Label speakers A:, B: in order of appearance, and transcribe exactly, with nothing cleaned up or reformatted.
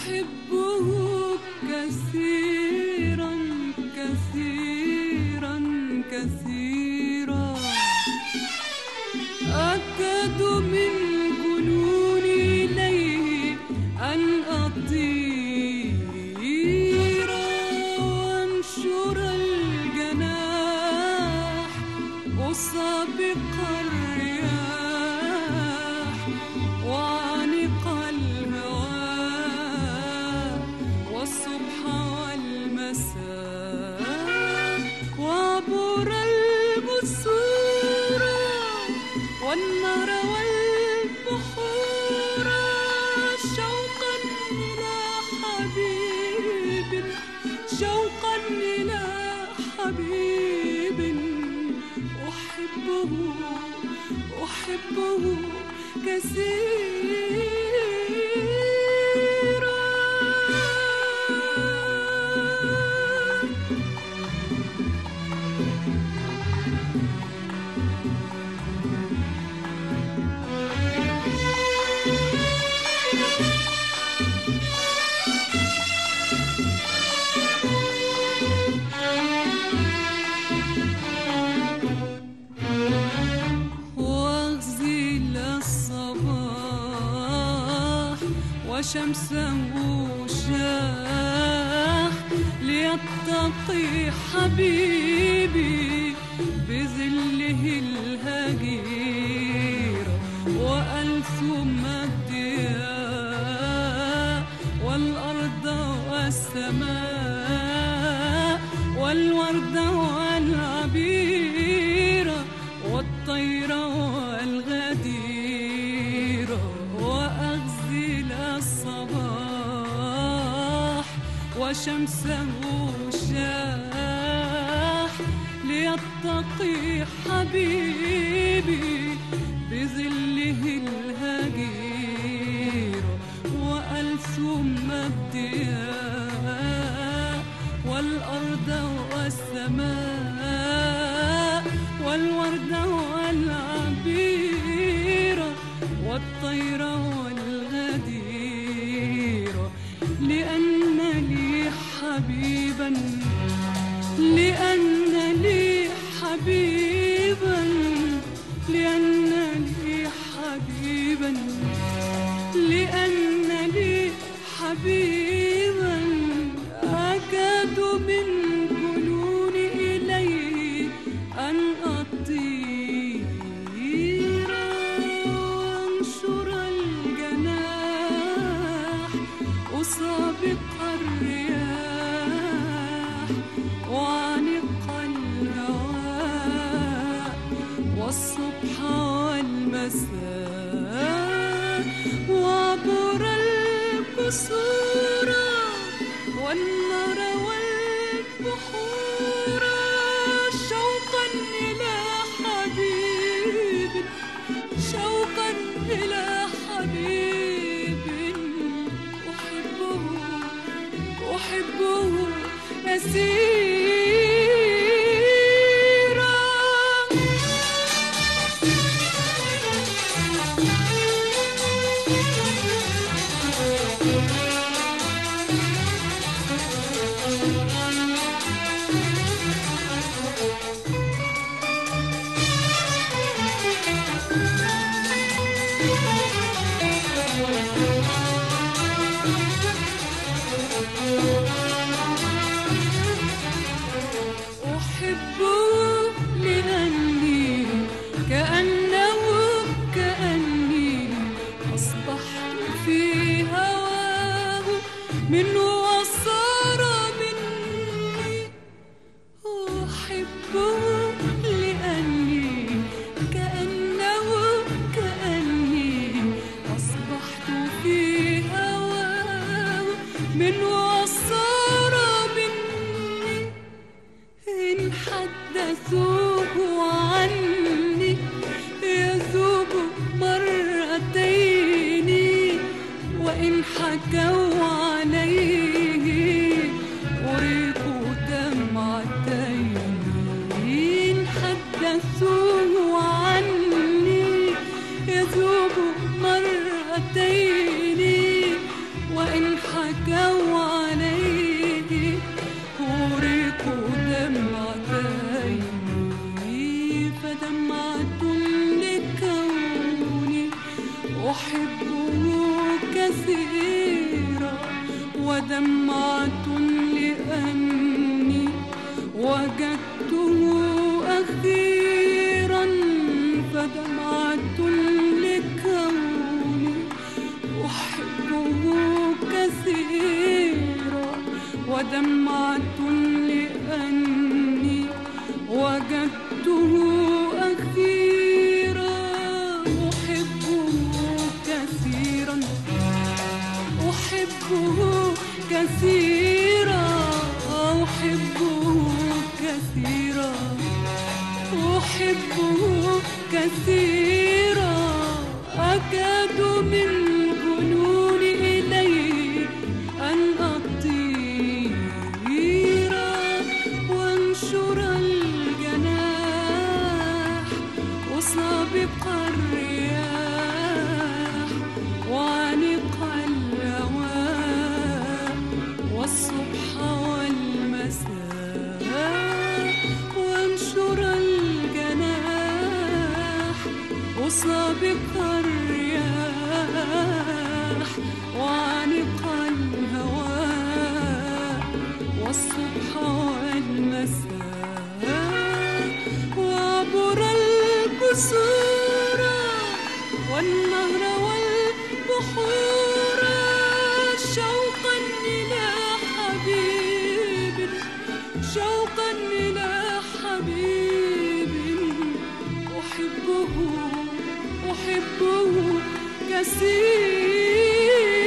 A: أحبه كثيرا كثيرا كثيرا، أكاد من جنوني إليه أن أطير وأنشر الجناح أسابق الرياح وأعانق الهواء والصبح والمساء وأعبر الجسور والنهر والبحور شوقا إلى حبيب، شوقا إلى حبيب أحبه أحبه كثيرا. وشمسه شاح ليتقي حبيبي بظله الهجير، وألثم الضياء والأرض والسماء والورد والعبير والطير والغدير، وأغزل الصباح وشمسه شاح ليتقي حبيبي بظله الهجير، وألثم الضياء والأرض والسماء والورد والعبير والطير والغدير، لأن لي حبيبا، لأن لي حبيبا، لأن لي حبيبا، لأن لي حبيبا أكاد من جنوني إليه أن أطير وأنشر الجناح أسابق الرياح وأعانق الهواء والصبح والمساء وأعبر الكسور والنار والبحور شوقا إلى حبيب، شوقا إلى حبيب أحبه أحبه كثيرا. منه وصار مني أحبه لأني كأنه كأني أصبحت في هواه، منه وصار مني إن حدثوه عني يذوب مرتين، وإن حكوا عليه أريق دمعتين، إن حدثوه عني يذوب مرتين، وإن حكوا حكوا عليه أريق دمعة عيني، فدمعة لكوني أحبه كثيرا، ودمعة لأني وجدته أخيرا، فدمعة لكوني أحبه كثيرا، ودمعة لأني وجدته أخيرا. أحبه كثيرا، أحبه كثيرا، أحبه كثيرا، أحبه كثيرا، أكاد من جنوني إليه أن أطير وانشر الجناح وسابق الرياح وأنق الهواء والصبح والمساء، وانشر الجناح وسابق الرياح وأنق الهواء والصبح والمساء، وعبر الكسور والنهر والبحور شوقا إلى حبيب، شوقا إلى حبيب أحبه، أحبه كثيرا.